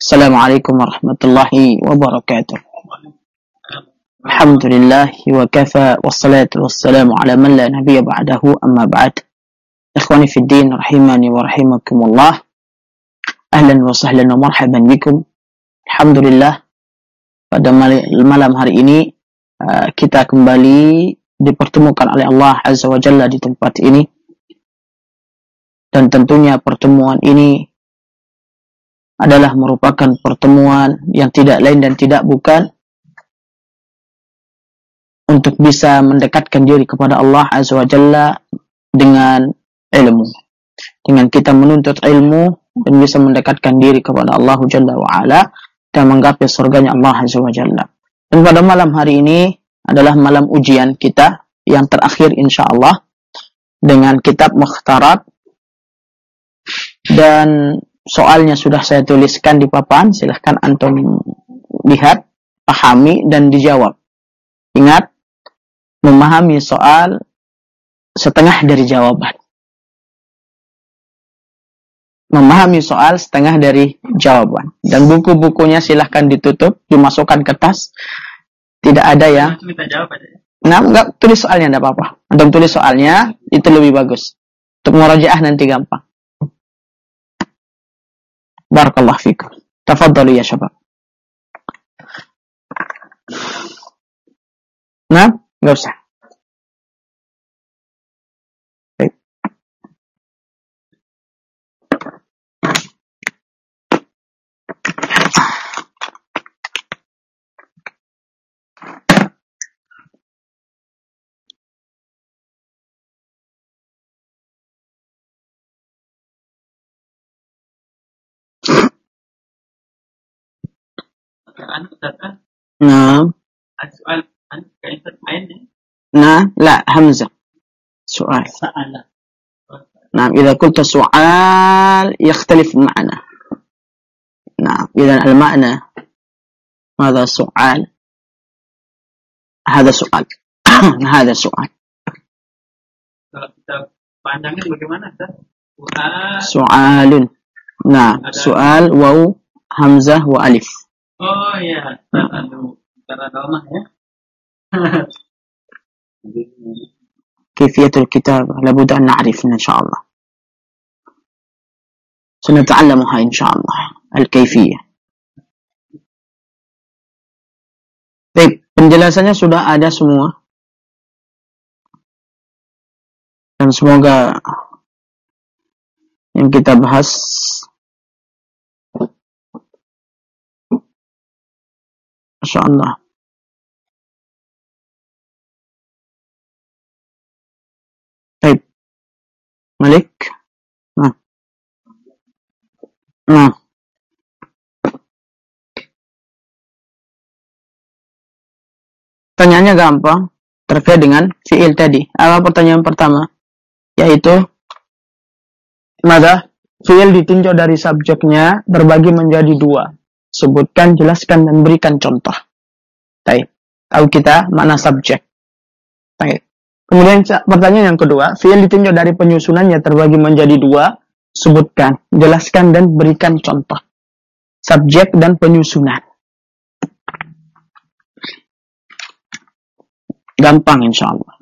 Assalamualaikum warahmatullahi wabarakatuh. Alhamdulillah wa kafa wassalatu wassalamu ala man la nabiyya ba'dahu amma ba'd. Ikhwani fid din rahimani wa rahimakumullah. Ahlan wa sahlan wa marhaban bikum. Alhamdulillah pada malam hari ini kita kembali dipertemukan oleh Allah Azza wa Jalla di tempat ini. Dan tentunya pertemuan ini adalah merupakan pertemuan yang tidak lain dan tidak bukan untuk bisa mendekatkan diri kepada Allah Azza wa Jalla dengan ilmu. Dengan kita menuntut ilmu dan bisa mendekatkan diri kepada Allah Jalla wa Ala dan menggapai surganya Allah Azza wa Jalla. Dan pada malam hari ini adalah malam ujian kita yang terakhir insyaallah dengan kitab Mukhtarat, dan soalnya sudah saya tuliskan di papan, silahkan antum lihat, pahami dan dijawab. Ingat, memahami soal setengah dari jawaban. Memahami soal setengah dari jawaban. Dan buku-bukunya silahkan ditutup, dimasukkan ke tas. Tidak ada yang nah, enggak, tulis soalnya enggak apa-apa. Antum tulis soalnya, itu lebih bagus. Untuk murajaah nanti gampang. Barakallahu fikum. Tafadhalu ya syabab. Nah, enggak usah. Baik. نعم السؤال كيف تميز نعم لا همزة سؤال نعم إذا قلت سؤال يختلف المعنى. نعم إذا المعنى هذا سؤال هذا سؤال هذا سؤال. Kalau kita panjangin bagaimana Ustaz? Su'alun. Nah, su'al waw hamzah wa alif. Oh iya, cara domah ya. كيفية الكتابة لابد أن نعرفها إن شاء الله. سنتعلمها إن شاء الله الكيفية. Baik, penjelasannya sudah ada semua. Dan semoga yang kita bahas insyaallah baik. Malik. Nah. Pertanyaannya gampang terkait dengan fi'il tadi. Apa pertanyaan pertama? Yaitu mada fi'il ditinjau dari subjeknya terbagi menjadi dua. Sebutkan, jelaskan, dan berikan contoh. Baik. Tahu kita mana subjek. Baik. Kemudian pertanyaan yang kedua, fi'il ditinjau dari penyusunannya terbagi menjadi dua. Sebutkan, jelaskan, dan berikan contoh. Subjek dan penyusunan. Gampang insyaallah.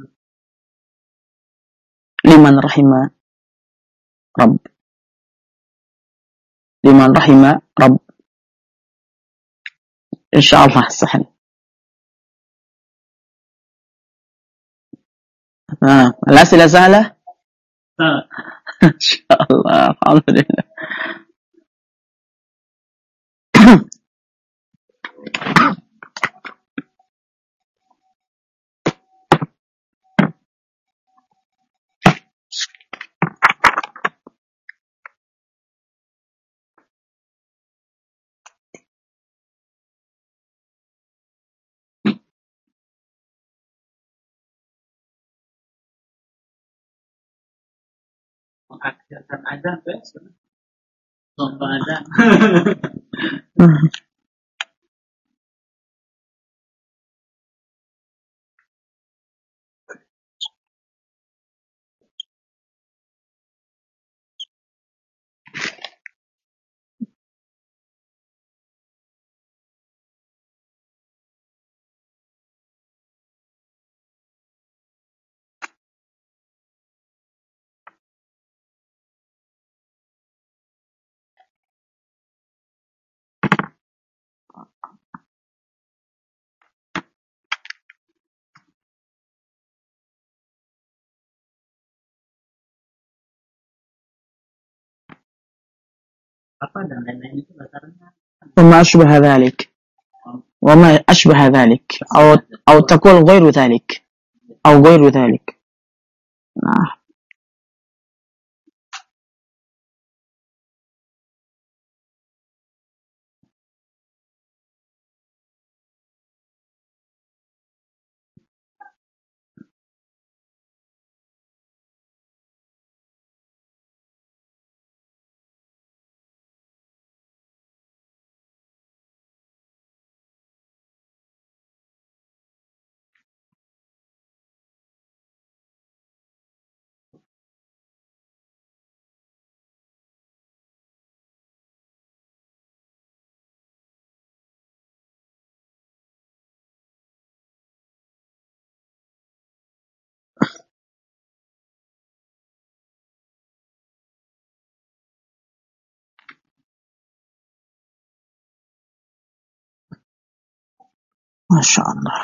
Liman rahima Rabb. Liman rahima Rabb. Insyaallah sahal. الأسئلة سهلة؟ إن شاء الله. الحمد لله. Mengajarkan azan besok. Contoh azan. apa dan lain-lain itu dasarnya وما أشبه ذلك وما أشبه ذلك أو تقول غير ذلك أو غير ذلك. Nah, Masya Allah.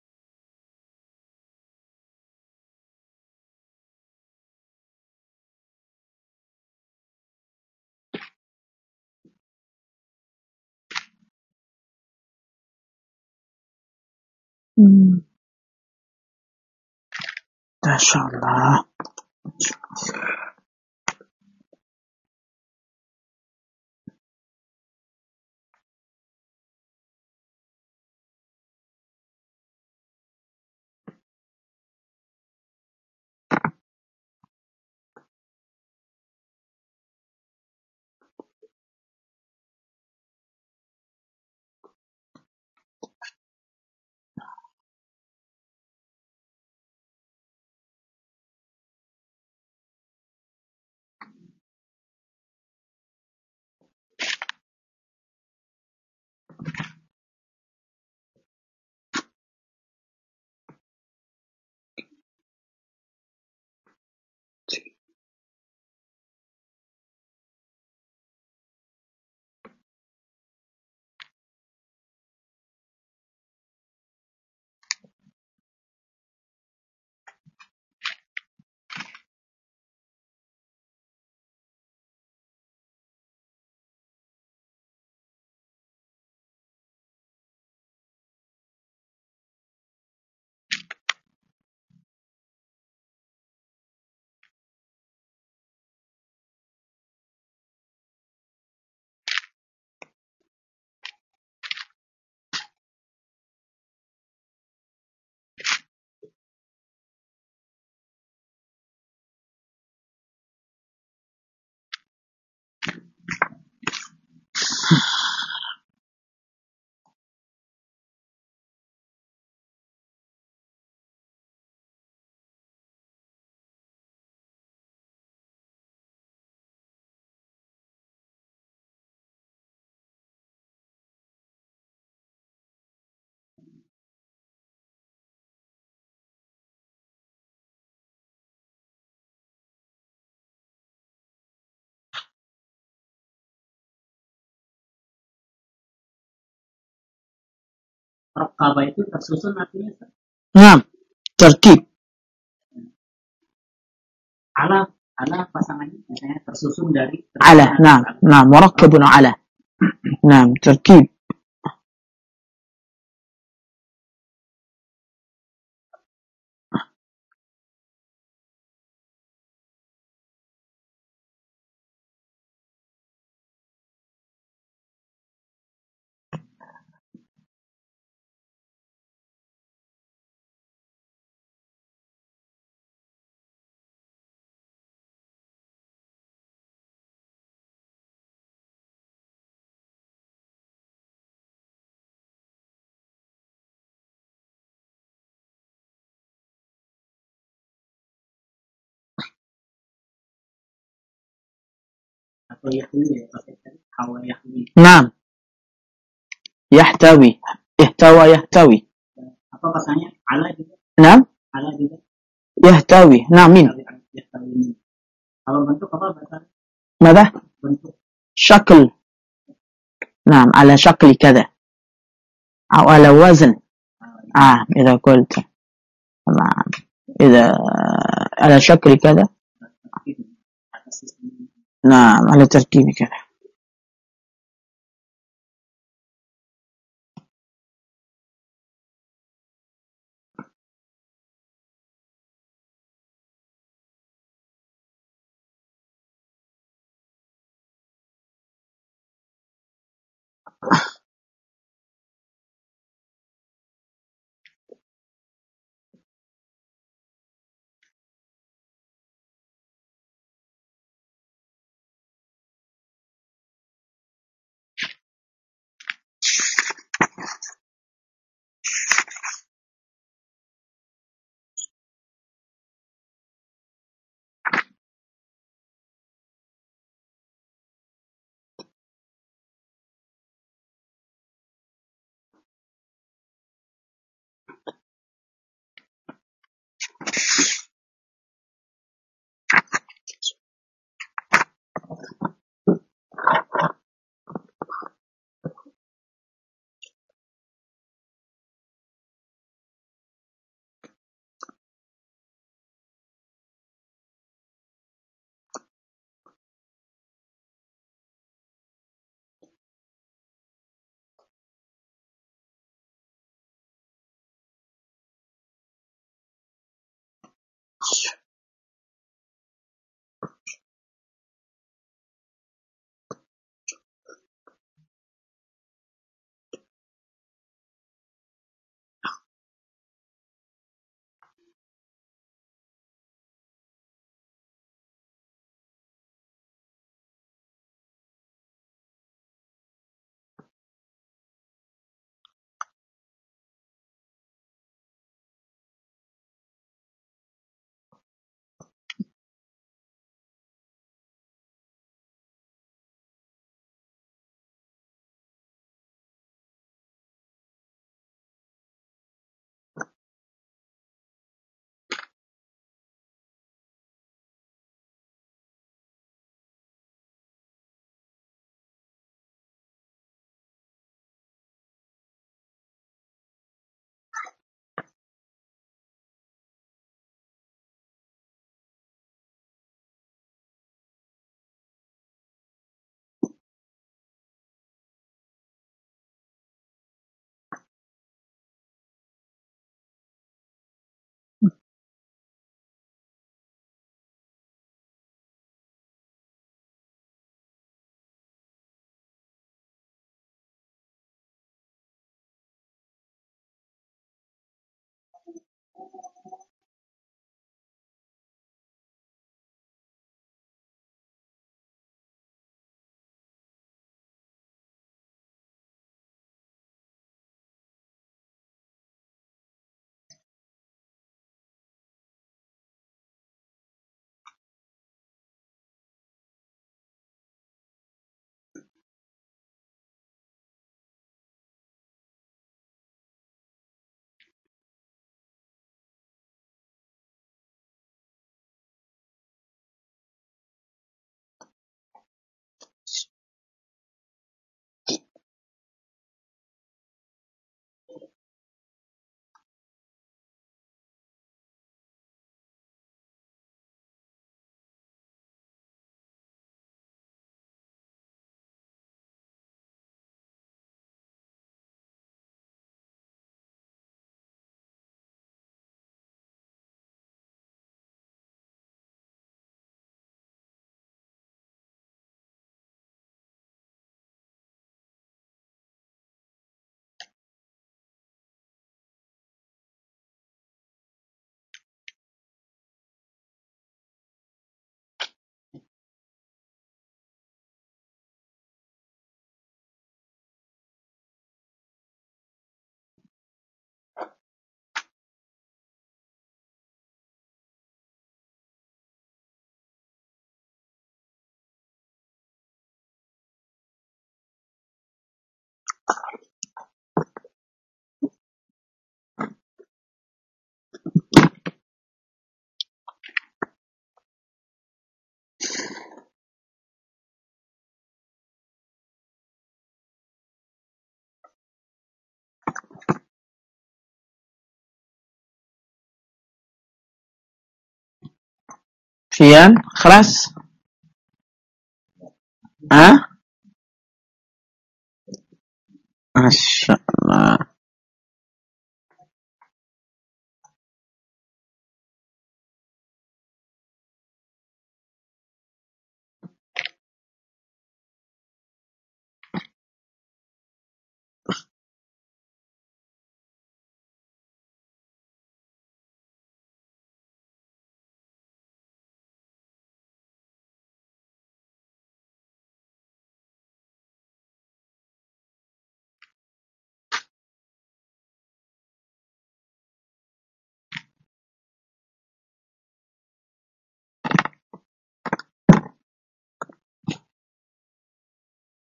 Masya Allah. Rokaba itu tersusun artinya Nah, tertib. ala pasangannya misalnya tersusun dari على نعم مركب على نعم تركيب. atau yahwi ya pakai hawa yahwi. نعم يحتوي احتوى يحتوي. Apa pasangannya ala juga? نعم Ala juga. يحتوي نعم من Yahtawi. Kalau bentuk apa bahasa? ماذا؟ Bentuk. شكل. نعم على شكل كذا أو على وزن. إذا قلت نعم إذا على شكل كذا نعم على تركيب كذا. Fian, kelas? Ah? Masya Allah.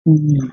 Hmm.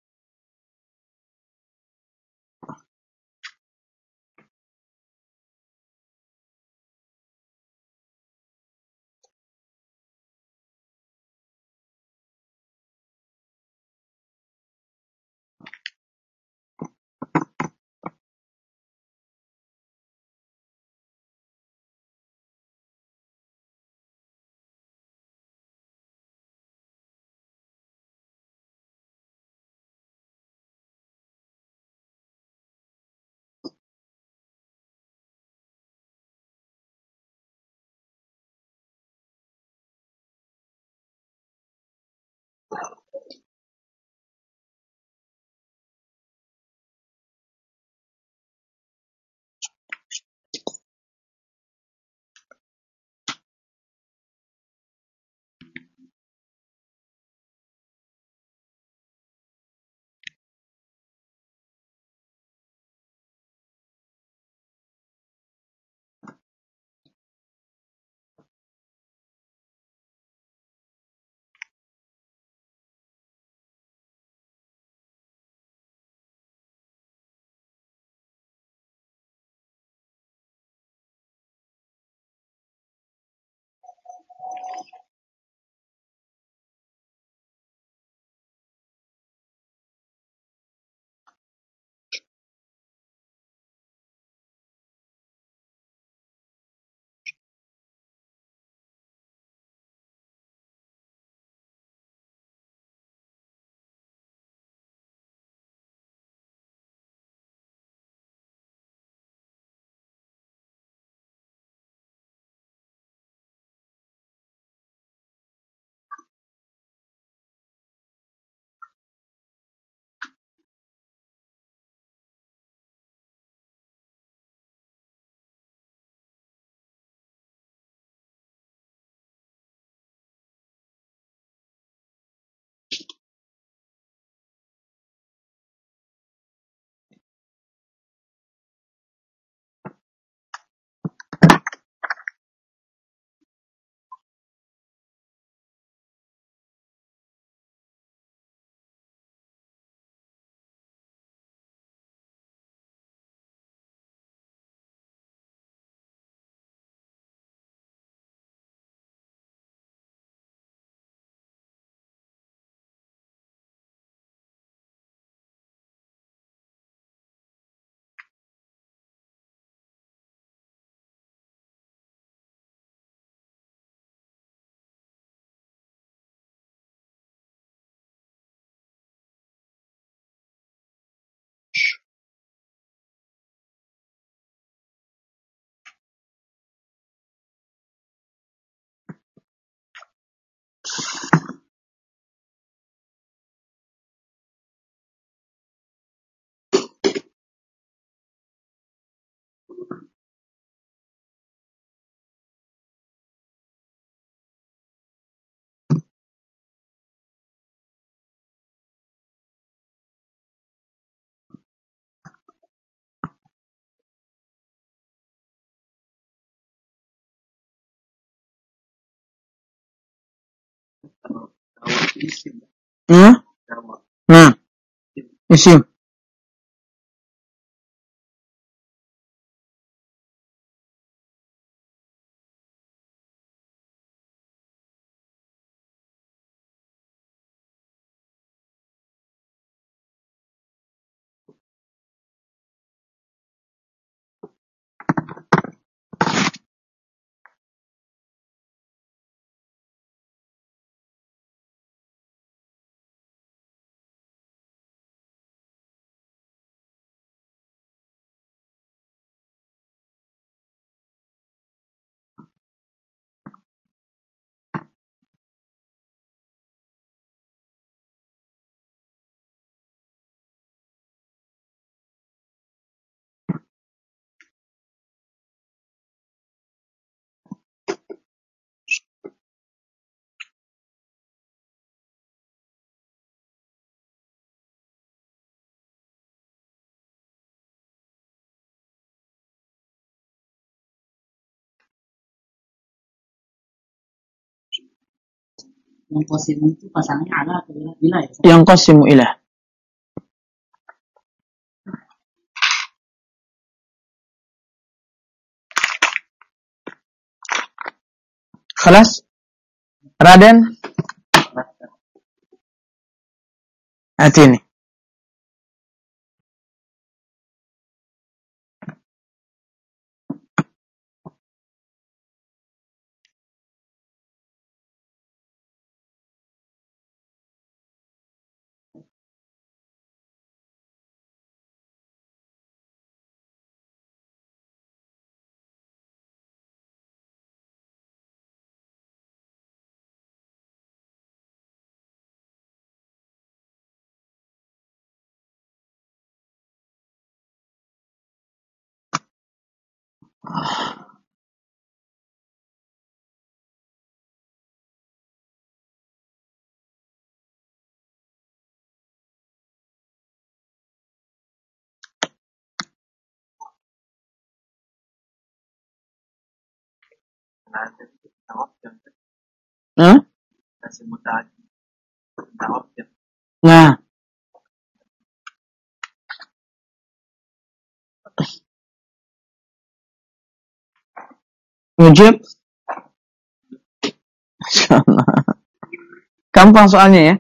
Isim. Hmm? Nama. Nah, isim. Yang kosim itu pasangnya ala atau bila ya? Yang qasimu ilah. Khalas? Raden? Hati ini. Hah? Nah, mujib. Gampang soalnya ya.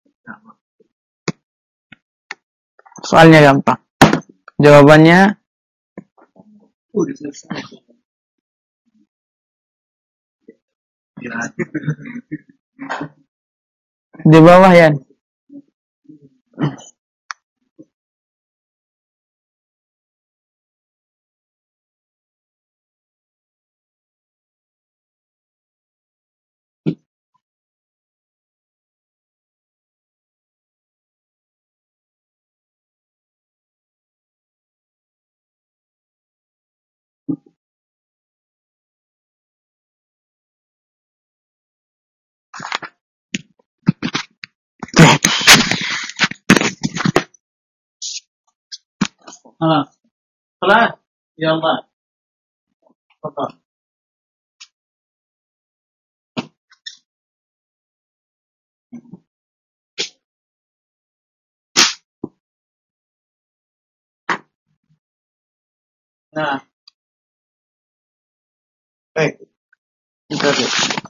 Soalnya gampang. Jawabannya Udah selesai. di bawah ya. Salah. Salah. Ya Allah. Apa? Nah. Baik. Kita lihat.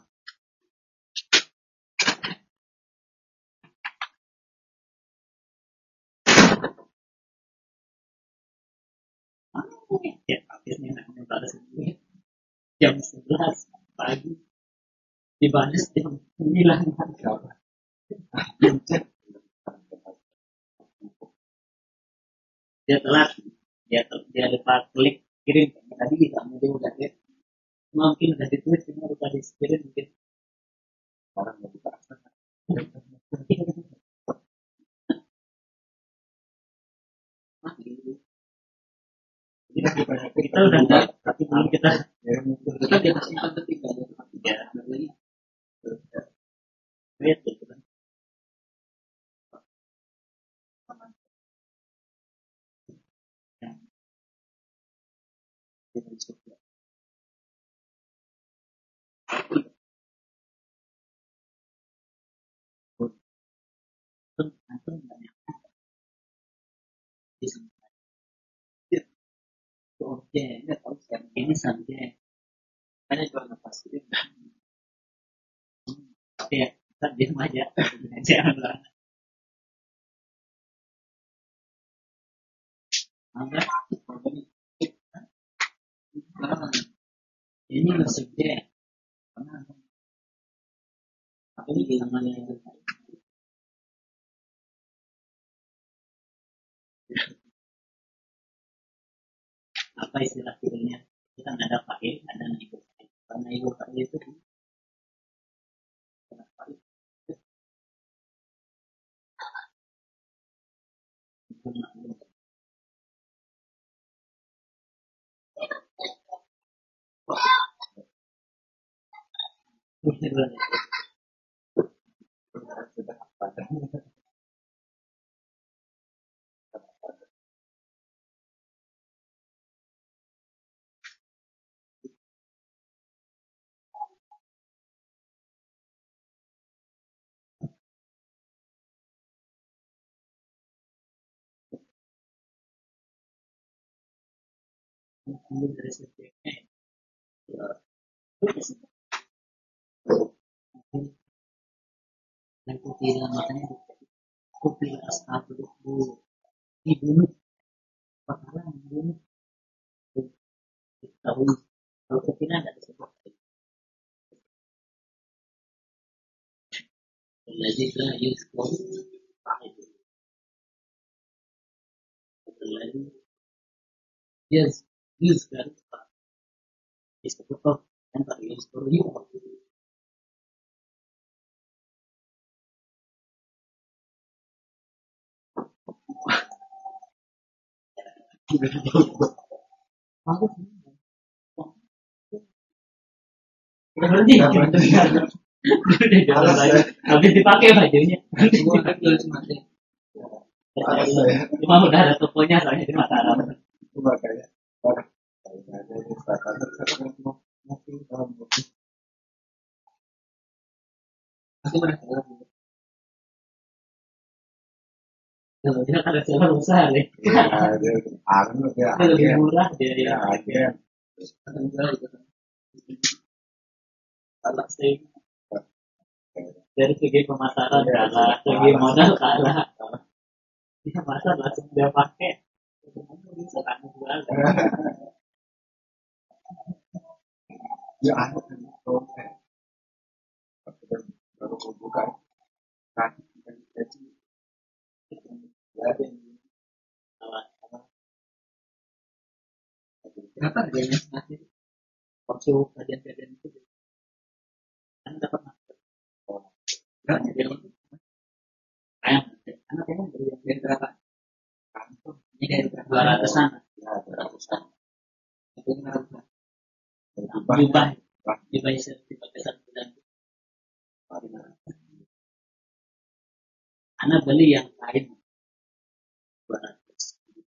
Ya, akhirnya nak ada sendiri. Jam 11 pagi dibalas jam 9 kawan. Dia telat, dia lupa klik kirim tadi kamu dia udah lihat mungkin udah ditulis cuma lupa di kirim mungkin orang lebih paksa. Kita udah enggak, tapi belum kita dia masih ketiga ya lagi lihat gitu kan. Antum banyak oke ini kalau sekarang ini sampai hanya jual nafas itu ya kita diam aja jangan lah enggak ini maksudnya apa ini namanya apa istilah filmnya kita nggak ada fa'il ada ibu fa'il karena ibu fa'il itu Ambil dari subjeknya ya, yang tidak makanya aku pilih asal dulu dibunuh perkara membunuh diketahui kalau kepindah tidak disebut lagi ke Yusuf lagi yes Yusuf kan disebut kok kan Pak Yusuf aku udah berhenti udah jalan lagi habis dipakai bajunya cuma udah ada tokonya soalnya di Mataram kalau dia ada sewa usaha nih lebih murah dia salah sih dari segi pemasaran kalah segi modal kalah dia masa langsung dia pakai bisa kamu jual ya ada baru buka kan jadi berapa harganya masih waktu kajian-kajian itu kan dapat masker kan dia ayam anak emang dari berapa ini dari 200-an ya 200-an itu jubah jubah dipakai 1 bulan anak beli yang kain 200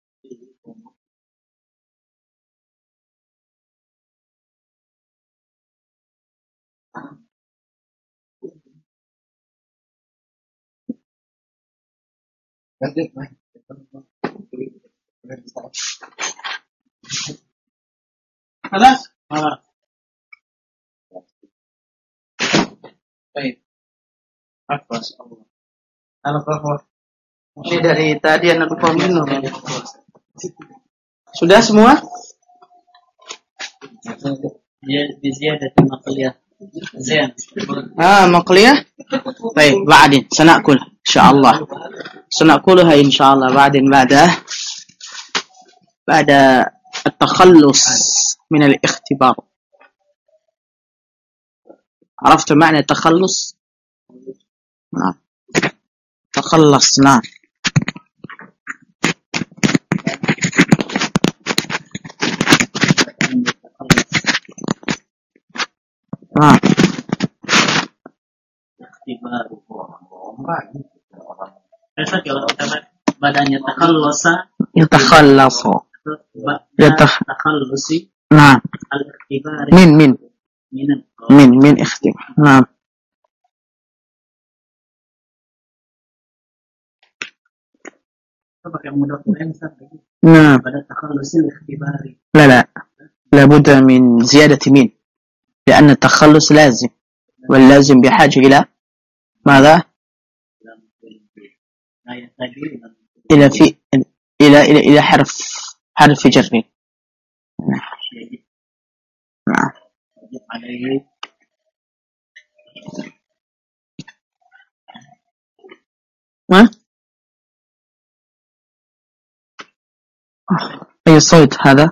nanti خلاص خلاص Baik. Atas Allah Al-Qahwah. Ini dari tadi anak lupa minum. Sudah semua? dia بزيادة مقلية زين مقلية. طيب بعدين سنأكل إن شاء الله. سنأكلها إن شاء الله بعدين بعد التخلص من الاختبار. عرفت معنى التخلص؟ نعم. تخلص نعم. نعم. اختبار Biasa kalau kita badannya takhallusa يتخلص takhallusi نعم. al-ikhtibari من اختبار نعم. kita pakai mudhaf mu'ansar نعم. pada takhallusi al-ikhtibari لا لابد من زيادة من لأن التخلص لازم واللازم بحاجة إلى ماذا؟ إلى حرف جر. نعم. ما؟ أي صوت هذا؟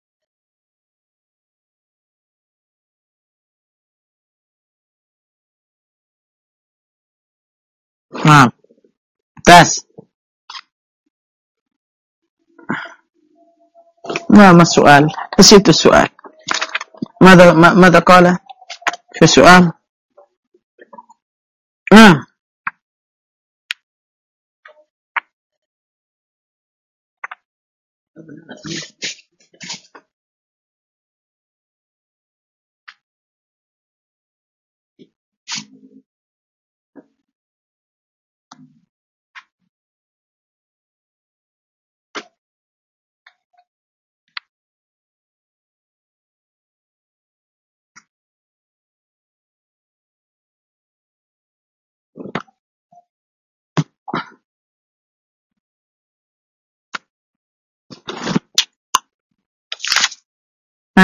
نعم. ممتاز. ما السؤال؟ نسيت السؤال. ماذا قال في السؤال؟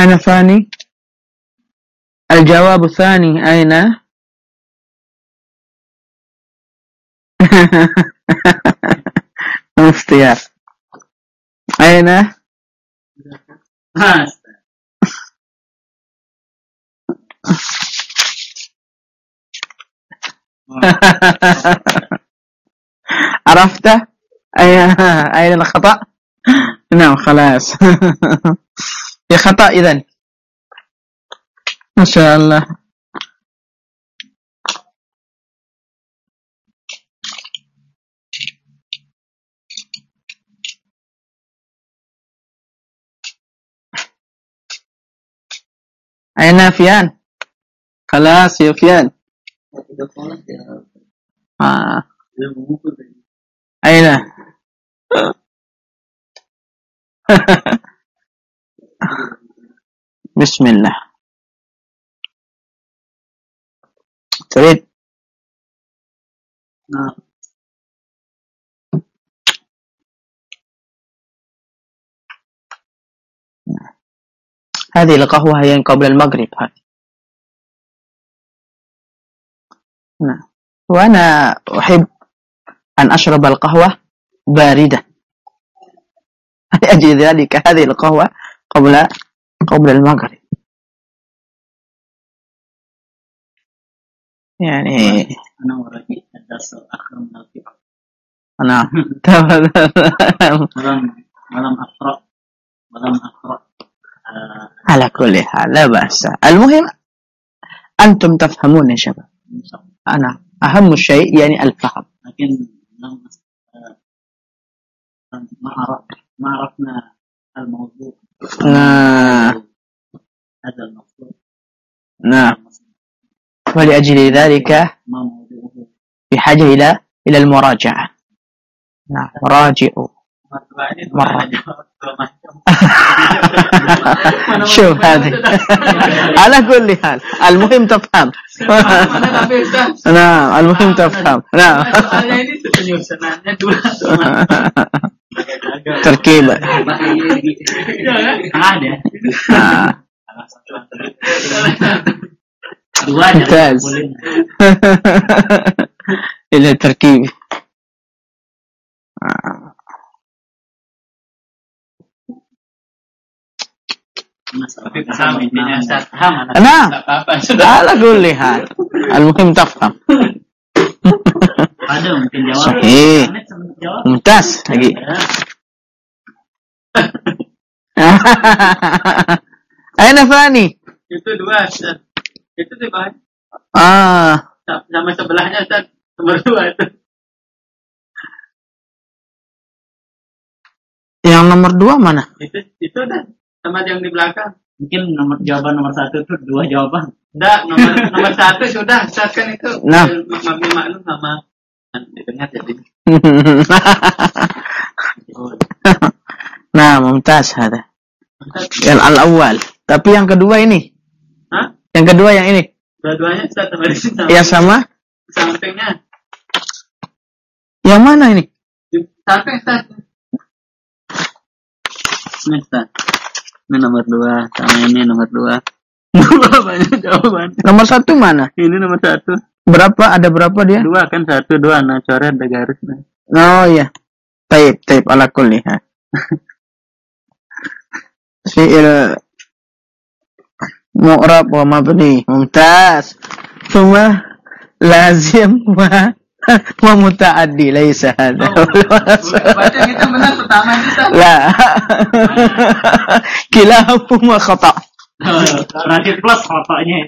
أنا ثاني. الجواب الثاني أين؟ اختيار. أين؟ عرفت؟ أين الخطأ؟ نعم خلاص. يا خطأ إذن. ما شاء الله. أين فيان؟ خلاص يا فيان. أين؟ بسم الله. تريد؟ هذه القهوة هي قبل المغرب هذه. نعم. وأنا أحب أن أشرب القهوة باردة. لأجل ذلك هذه القهوة قبل المغرب. يعني أنا ورقي الدرس الآخر من الفقه. نعم. ولم أقرأ. على كل حال لا بأس. المهم أنتم تفهمون يا شباب. أنا أهم شيء يعني الفهم. لكن ما عرفنا الموضوع. هذا الموضوع. نعم. ولأجل ذلك بحاجة إلى المراجعة. نعم راجعوا مرة. شوف هذه. على كل حال المهم تفهم. نعم المهم تفهم. نعم. تركيبة. ممتاز. إلى التركيب. نعم على كل حال المهم تفهم. صحيح ممتاز lagi. Aina Fani? Itu dua, Ustaz. Itu tuh Bang. Sama sebelahnya Ustaz, nomor 2 itu. Yang nomor 2 mana? Itu dah. Sama yang di belakang. Mungkin jawaban nomor 1 itu 2 jawaban. Enggak, nomor 1 sudah, Ustaz kan itu. Nah, maklum sama didengar jadi. Nah, mumtaz hada. Al-awwal. Tapi yang kedua ini. Hah? Yang kedua yang ini. Dua-duanya Ustaz sama di sini. Ya sama? Sampingnya. Yang mana ini? Samping Ustaz. Ini Ustaz. Ini nomor 2, sama ini nomor 2. Banyak jawaban. Nomor 1 mana? Ini nomor 1. Berapa? Ada berapa dia? 2 kan 1, 2. Nah, coret ada garis. Nah. Oh iya. Taib ala kulli ha. Fi'il mu'rab wa mabni. Mumtaz. Thumma lazim wa muta'addi laysa hadha. Baca kita benar pertama kita. La. Kilahuma khata'. Terakhir plus khotanya.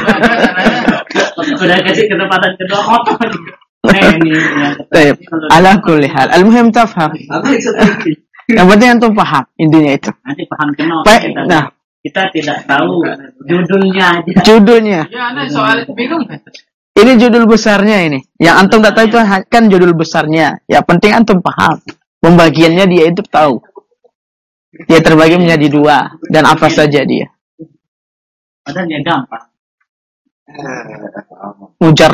Sudah kasih kesempatan kedua khata. Taib. Ala kulli hal. Al-muhim tafham. Yang penting antum paham intinya itu. Nanti paham kenapa kita tidak tahu judulnya aja. Judulnya. Ya, nah soal bingung. Ini judul besarnya ini. Yang antum tak tahu itu kan judul besarnya. Ya penting antum paham. Pembagiannya dia itu tahu. Dia terbagi menjadi 2 dan apa saja dia. Padahal dia gampang. Mujar.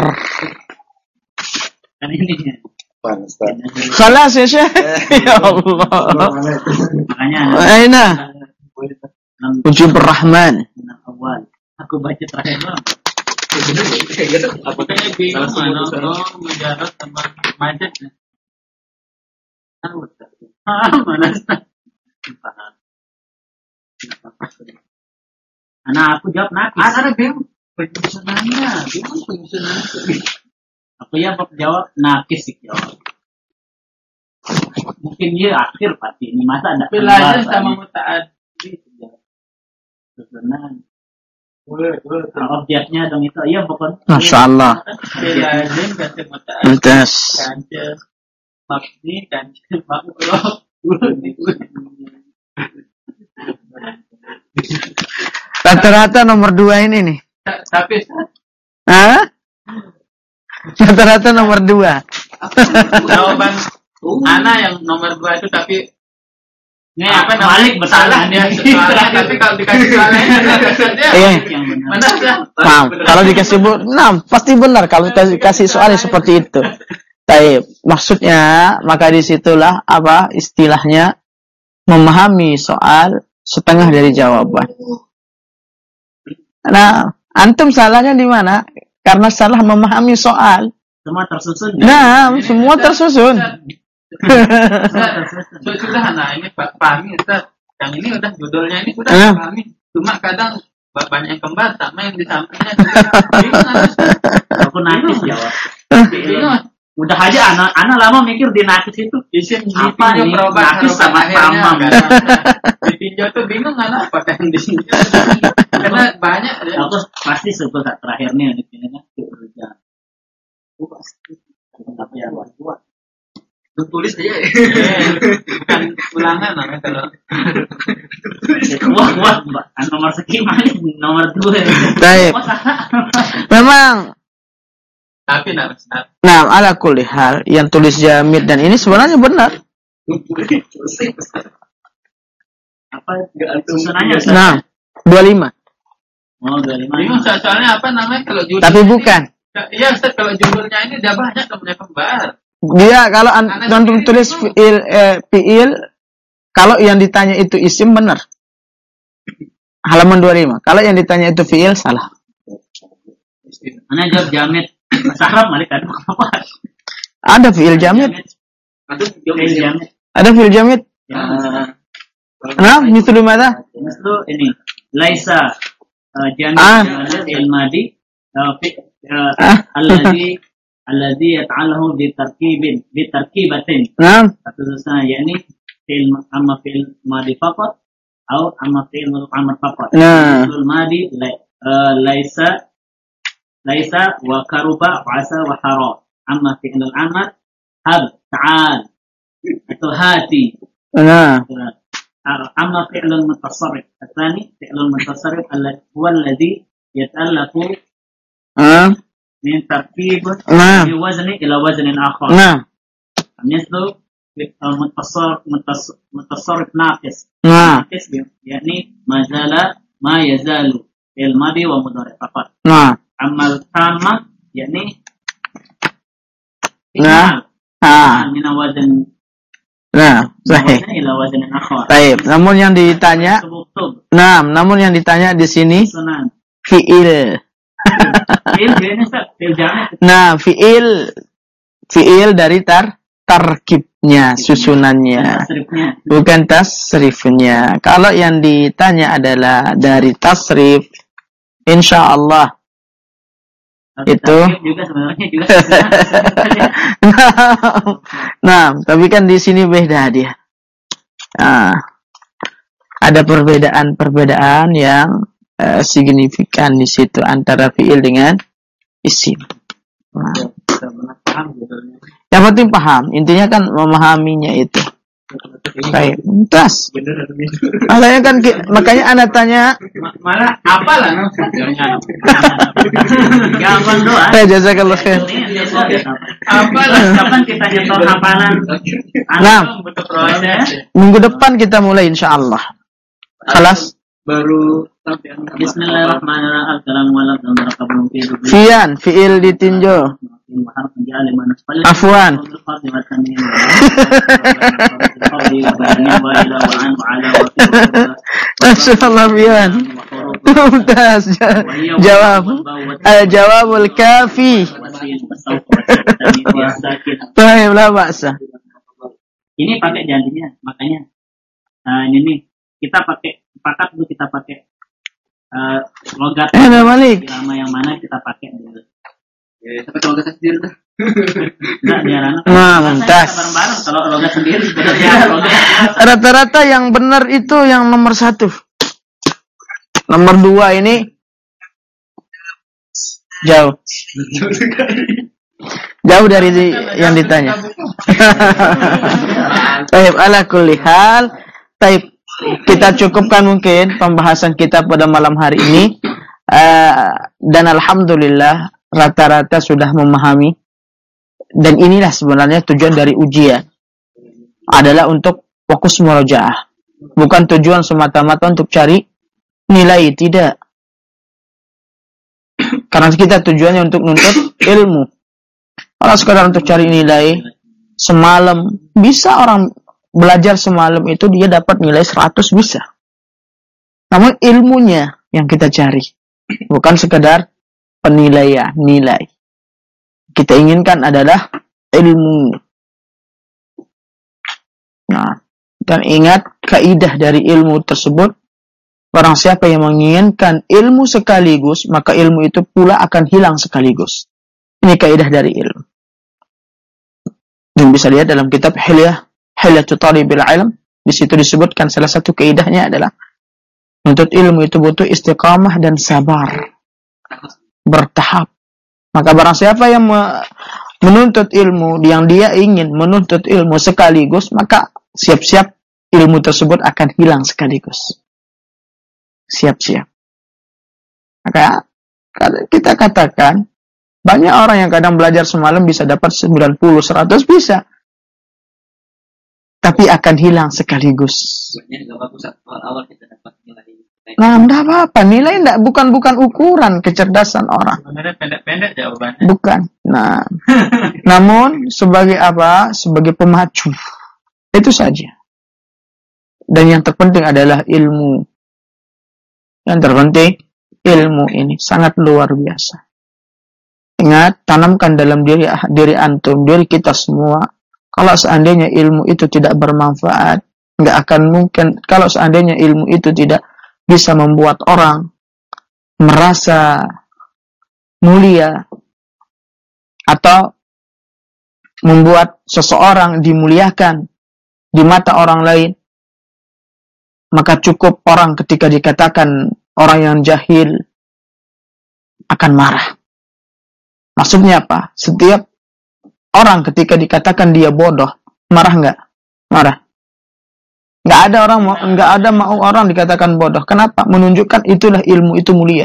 Kan ini. Khalas ya Syekh. Ya Allah. Makanya Aina. Ujub Rahman. Awal. Aku baca terakhir lah. Apakah Kayak bingung mana? Oh, mujarad sama majid. Mana? Anak aku jawab nakis. Anak bingung. Penyusunannya. Aku ya jawab nakis sih jawab. Mungkin dia akhir pasti ini masa ada. Pelajaran sama muta'addi. Susunan. Objeknya dong itu. Iya pokoknya. Masya Allah. Pelajaran dan muta'addi. Lantas. Kanca mabni, kanca makruh. Rata-rata nomor 2 ini nih. Tapi Hah? Rata-rata nomor 2. jawaban Ana yang nomor 2 itu tapi ini apa Malik namanya? Salah dia salah, tapi kalau dikasih salahnya Iya. Yang benar. mana ya? Nah, kalau dikasih pasti benar kalau kasih soalnya seperti itu. Baik, maksudnya maka disitulah apa istilahnya memahami soal setengah dari jawaban. Nah, antum salahnya di mana? Karena salah memahami soal. Semua tersusun. Nah, semua tersusun. Sudah nah ini Pak pahami Ustaz. Yang ini udah judulnya ini sudah pahami. Cuma kadang banyak yang kembali sama yang disampaikan. Aku nakis jawab. Bingung. Udah aja anak lama mikir di nakis itu Isim apa ditinjau nih perubahan nakis sama tamam. ditinjau tuh bingung kan apakah yang ditinjau karena banyak ya. Aku pasti sebut terakhir nih di sini kan kerja. Tapi ya buat Tulis aja bukan ulangan namanya kalau wah nomor sekian nomor 2. Baik. Memang tapi nah Ustaz nah, ala kulli hal yang tulis jamid dan ini sebenarnya benar. Apa susunannya? Nah, 25. Oh, dari bingung mana? soalnya apa namanya kalau judul Tapi bukan. iya Ustaz kalau judulnya ini udah banyak temennya kembar Dia kalau antum tulis fiil kalau yang ditanya itu isim benar. Halaman 25. Kalau yang ditanya itu fiil salah. Ana jawab jamid. Bahasa Arab Malik ada apa? Ada fiil jamid. Fiil jamid. Ada fiil jamid. Nah, mislu mana? Mislu ini. Laisa jamid al-madi alladhi yata'allahu bitarkibatin. Nah, Khususnya yakni fiil amma fiil madi faqat atau amma fiil amr faqat. Nah. Fiil madi laisa wa karuba wa asa wa hara. Amma fi'l al-amr hab ta'al atau hati. nah, Amma fi'l al-mutasarrif. الثاني fi'l al-mutasarrif huwa alladhi yata'allaqu min tarkib nah, min wazni ila waznin akhar. nah, Mislu mutasarrif naqis. nah, Naqis yakni ma yazalu fi'l madi wa mudhari' faqat. nah, Amal tamah yakni nah, min wazn nah, sahih. ila wazn akhar. Baik. Namun yang ditanya, Subutub namun yang ditanya di sini sunan. fiil. Fi'il ini fi'il jamid. Nah, fiil dari tarkibnya, susunannya, Tasrifnya. bukan tasrifnya. Kalau yang ditanya adalah dari tasrif, insya Allah itu. Tasrif juga sebenarnya juga. Nah, tapi kan di sini beda dia. Nah, ada perbedaan yang signifikan di situ antara fiil dengan isim. Nah, yang penting paham, intinya kan memahaminya itu. Baik, tas. Makanya kan makanya Anda tanya. malah apalah Gampang doang. Jazakallah khair. apalah Kapan kita nyetor hafalan? Nah, butuh proses minggu depan kita mulai insyaallah. Khalas. baru sampai Bismillahirrahmanirrahim. Assalamualaikum warahmatullahi wabarakatuh. Fian, fiil ditinjau. Afwan. Assalamualaikum. Tuntas jawab. Al-jawabul kafi. Baiklah, Pak. Ini pakai janjinya, makanya. Nah, ini nih kita pakai sepakat dulu, kita pakai logat irama yang mana kita pakai dulu. Ya, tapi logat sendiri dah. Nah, biar anak. Mantap. Bareng-bareng kalau logat sendiri sebenarnya logat. Rata-rata yang benar itu yang nomor 1. Nomor 2 ini jauh. Jauh dari yang ditanya. Baik, ala kulli hal. Baik, kita cukupkan mungkin pembahasan kita pada malam hari ini. Dan alhamdulillah rata-rata sudah memahami. Dan inilah sebenarnya tujuan dari ujian. Adalah untuk fokus murojaah. Bukan tujuan semata-mata untuk cari nilai, tidak. Karena kita tujuannya untuk nuntut ilmu. Kalau sekadar untuk cari nilai, semalam bisa orang belajar semalam itu dia dapat nilai 100 bisa. Namun ilmunya yang kita cari, bukan sekadar penilaian, nilai. Kita inginkan adalah ilmu. Nah, dan ingat kaidah dari ilmu tersebut, barang siapa yang menginginkan ilmu sekaligus, maka ilmu itu pula akan hilang sekaligus. Ini kaidah dari ilmu. Dan bisa lihat dalam kitab Hilyatul Talibil Ilm, di situ disebutkan salah satu kaidahnya adalah menuntut ilmu itu butuh istiqamah dan sabar, bertahap. Maka barang siapa yang menuntut ilmu, yang dia ingin menuntut ilmu sekaligus, maka siap-siap ilmu tersebut akan hilang sekaligus. Siap-siap. Maka kita katakan banyak orang yang kadang belajar semalam bisa dapat 90, 100 bisa. Tapi akan hilang sekaligus. Awal kita dapat nilai. Nah, enggak apa-apa. Nilai bukan ukuran kecerdasan orang. Sebenarnya pendek-pendek jawabannya. Bukan. Nah, namun sebagai apa? Sebagai pemacu. Itu saja. Dan yang terpenting adalah ilmu. Yang terpenting ilmu ini sangat luar biasa. Ingat, tanamkan dalam diri antum, diri kita semua. Kalau seandainya ilmu itu tidak bermanfaat, nggak akan mungkin. Kalau seandainya ilmu itu tidak bisa membuat orang merasa mulia atau membuat seseorang dimuliakan di mata orang lain, maka cukup orang ketika dikatakan orang yang jahil akan marah. Maksudnya apa? Setiap orang ketika dikatakan dia bodoh, marah nggak? Marah. Nggak ada mau orang dikatakan bodoh. Kenapa? Menunjukkan itulah ilmu itu mulia.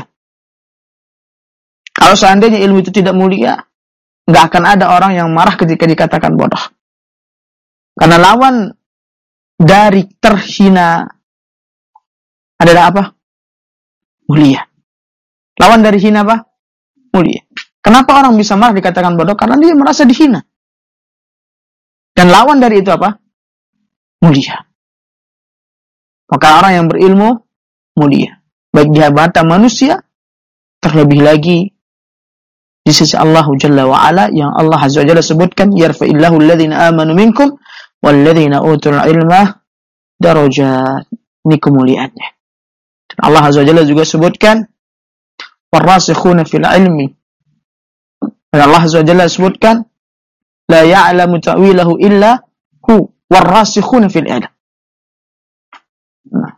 Kalau seandainya ilmu itu tidak mulia, nggak akan ada orang yang marah ketika dikatakan bodoh. Karena lawan dari terhina adalah apa? Mulia. Lawan dari hina apa? Mulia. Kenapa orang bisa marah dikatakan bodoh? Karena dia merasa dihina. Dan lawan dari itu apa? Mulia. Maka orang yang berilmu mulia. Baik di mata manusia, terlebih lagi di sisi Allah Jalla wa'ala, yang Allah Azza wa Jalla sebutkan, yarfa'illahu alladhina amanu minkum walladhina utul ilma darajat. Ini kemuliaannya. Dan Allah Azza wa Jalla juga sebutkan warasikhuna fil ilmi. Dan Allah Azza wa Jalla sebutkan la ya'lamu ta'wilahu illa hu warasikhuna fil ilm. Nah.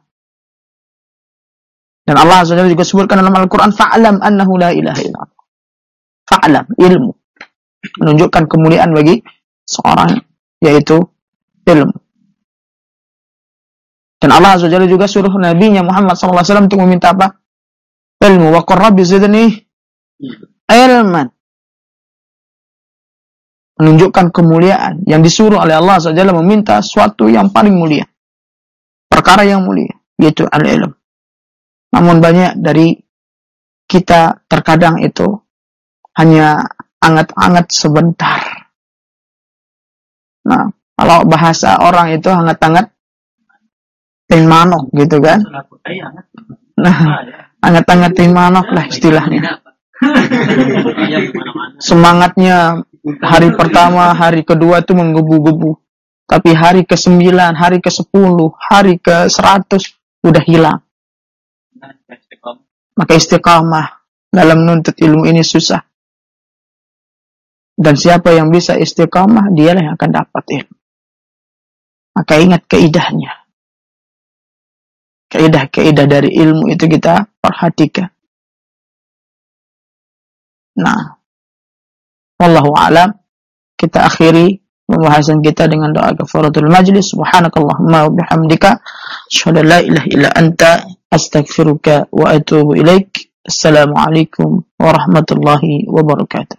Dan Allah Azza wa Jalla juga sebutkan dalam Al-Quran fa'lam annahu la ilaha illa Allah. Fa'lam, ilmu. Menunjukkan kemuliaan bagi seorang, yaitu ilmu. Dan Allah Azza wa Jalla juga suruh Nabi-Nya Muhammad SAW untuk meminta apa? Ilmu. Wa qur rabbi zidni ilman. Menunjukkan kemuliaan yang disuruh oleh Allah Azza wa Jalla meminta suatu yang paling mulia. Perkara yang mulia, yaitu al-ilm. Namun banyak dari kita terkadang itu hanya anget-anget sebentar. Nah, kalau bahasa orang itu hangat-hangat Tin manok gitu kan. Nah, anget-angetin manok lah istilahnya. Semangatnya hari pertama, hari kedua tuh menggebu-gebu. Tapi hari ke-9, hari ke-10, hari ke-100 udah hilang. Maka istiqamah dalam menuntut ilmu ini susah. Dan siapa yang bisa istiqamah, dialah yang akan dapat ilmu. Maka ingat kaidahnya. Kaidah-kaidah dari ilmu itu kita perhatikan. Nah, wallahu a'lam. Kita akhiri pembahasan kita dengan doa kafaratul majlis. Subhanakallahumma wa bihamdika asyhadu an la ilaha illa anta astaghfiruka wa atubu ilaik. Assalamualaikum warahmatullahi wabarakatuh.